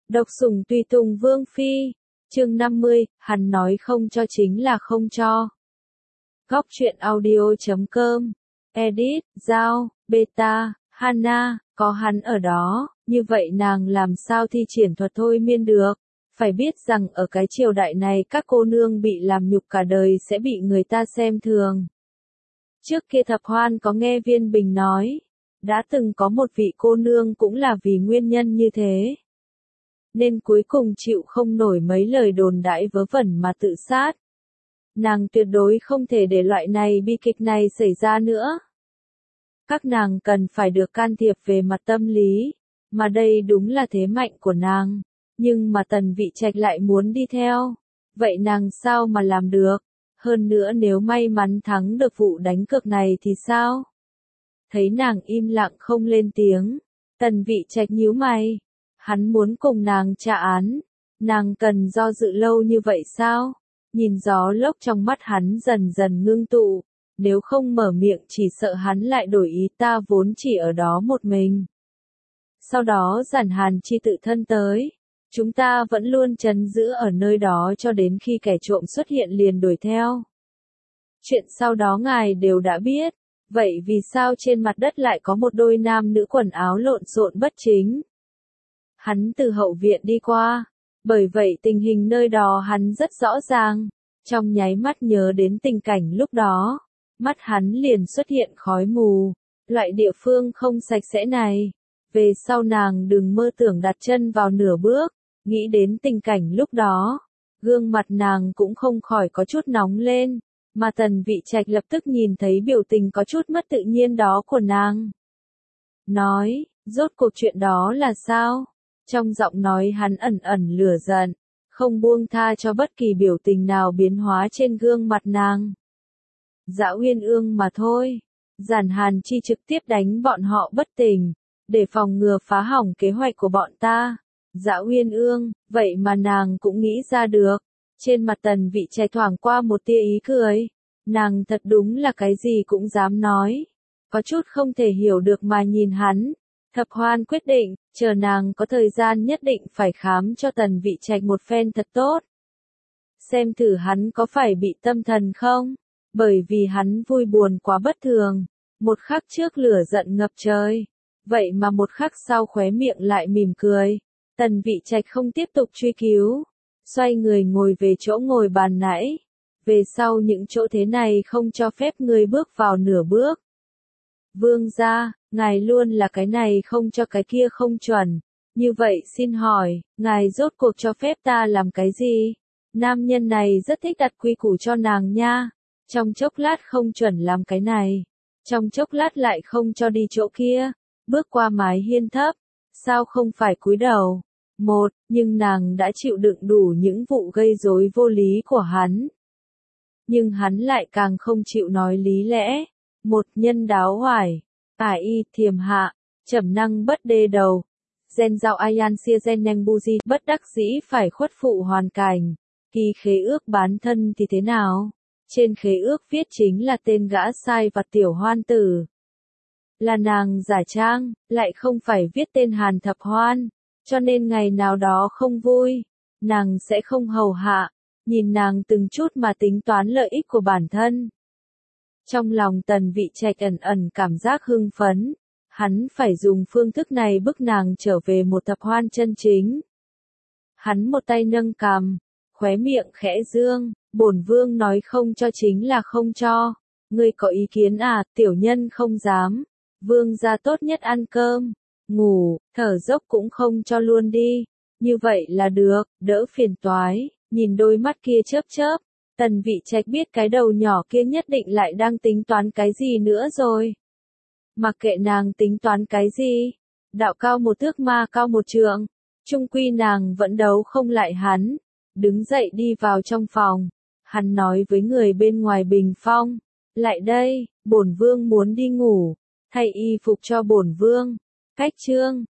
Độc sủng tùy tùng vương phi. Chương 50, hắn nói không cho chính là không cho. Góc truyện audio.com. Edit, Giao, Beta, Hana, có hắn ở đó, như vậy nàng làm sao thi triển thuật thôi miên được. Phải biết rằng ở cái triều đại này các cô nương bị làm nhục cả đời sẽ bị người ta xem thường. Trước kia Thập Hoan có nghe Viên Bình nói, đã từng có một vị cô nương cũng là vì nguyên nhân như thế. Nên cuối cùng chịu không nổi mấy lời đồn đãi vớ vẩn mà tự sát. Nàng tuyệt đối không thể để loại này bi kịch này xảy ra nữa. Các nàng cần phải được can thiệp về mặt tâm lý, mà đây đúng là thế mạnh của nàng. Nhưng mà Tần Vị Trạch lại muốn đi theo. Vậy nàng sao mà làm được? Hơn nữa nếu may mắn thắng được vụ đánh cược này thì sao? Thấy nàng im lặng không lên tiếng, Tần Vị Trạch nhíu mày. Hắn muốn cùng nàng tra án. Nàng cần do dự lâu như vậy sao? Nhìn gió lốc trong mắt hắn dần dần ngưng tụ. Nếu không mở miệng chỉ sợ hắn lại đổi ý, ta vốn chỉ ở đó một mình. Sau đó Giản Hàn Chi tự thân tới. Chúng ta vẫn luôn trấn giữ ở nơi đó cho đến khi kẻ trộm xuất hiện liền đuổi theo. Chuyện sau đó ngài đều đã biết. Vậy vì sao trên mặt đất lại có một đôi nam nữ quần áo lộn xộn bất chính? Hắn từ hậu viện đi qua. Bởi vậy tình hình nơi đó hắn rất rõ ràng. Trong nháy mắt nhớ đến tình cảnh lúc đó. Mắt hắn liền xuất hiện khói mù. Loại địa phương không sạch sẽ này. Về sau nàng đừng mơ tưởng đặt chân vào nửa bước. Nghĩ đến tình cảnh lúc đó. Gương mặt nàng cũng không khỏi có chút nóng lên. Mà Tần Vị Trạch lập tức nhìn thấy biểu tình có chút mất tự nhiên đó của nàng. Nói, rốt cuộc chuyện đó là sao? Trong giọng nói hắn ẩn ẩn lửa giận, không buông tha cho bất kỳ biểu tình nào biến hóa trên gương mặt nàng. Dạ Uyên Ương mà thôi. Giản Hàn Chi trực tiếp đánh bọn họ bất tỉnh, để phòng ngừa phá hỏng kế hoạch của bọn ta. Dạ Uyên Ương, vậy mà nàng cũng nghĩ ra được. Trên mặt Tần Vị Trạch thoảng qua một tia ý cười. Nàng thật đúng là cái gì cũng dám nói. Có chút không thể hiểu được mà nhìn hắn. Thập Hoan quyết định, chờ nàng có thời gian nhất định phải khám cho Tần Vị Trạch một phen thật tốt. Xem thử hắn có phải bị tâm thần không? Bởi vì hắn vui buồn quá bất thường. Một khắc trước lửa giận ngập trời. Vậy mà một khắc sau khóe miệng lại mỉm cười. Tần Vị Trạch không tiếp tục truy cứu. Xoay người ngồi về chỗ ngồi bàn nãy. Về sau những chỗ thế này không cho phép người bước vào nửa bước. Vương gia, ngài luôn là cái này không cho cái kia không chuẩn. Như vậy xin hỏi, ngài rốt cuộc cho phép ta làm cái gì? Nam nhân này rất thích đặt quy củ cho nàng nha. Trong chốc lát không chuẩn làm cái này. Trong chốc lát lại không cho đi chỗ kia. Bước qua mái hiên thấp. Sao không phải cúi đầu? Nhưng nàng đã chịu đựng đủ những vụ gây rối vô lý của hắn. Nhưng hắn lại càng không chịu nói lý lẽ. Nhân đáo hoài. Y thiềm hạ. Trầm năng bất đê đầu. Gen giao ayan sia gen neng buji bất đắc dĩ phải khuất phụ hoàn cảnh. Kỳ khế ước bán thân thì thế nào? Trên khế ước viết chính là tên gã sai vặt tiểu hoan tử. Là nàng giả trang, lại không phải viết tên Hàn Thập Hoan. Cho nên ngày nào đó không vui, nàng sẽ không hầu hạ, nhìn nàng từng chút mà tính toán lợi ích của bản thân. Trong lòng Tần Vị Trạch ẩn ẩn cảm giác hưng phấn, hắn phải dùng phương thức này bức nàng trở về một Thập Hoan chân chính. Hắn một tay nâng cằm, khóe miệng khẽ dương, bổn vương nói không cho chính là không cho. Ngươi có ý kiến à? Tiểu nhân không dám. Vương gia tốt nhất ăn cơm, ngủ, thở dốc cũng không cho luôn đi. Như vậy là được, đỡ phiền toái. Nhìn đôi mắt kia chớp chớp, Tần Vị Trạch biết cái đầu nhỏ kia nhất định lại đang tính toán cái gì nữa rồi. Mặc kệ nàng tính toán cái gì, đạo cao một thước ma cao một trượng, chung quy nàng vẫn đấu không lại hắn. Đứng dậy đi vào trong phòng, hắn nói với người bên ngoài bình phong, lại đây, bổn vương muốn đi ngủ, thay y phục cho bổn vương. Cách chương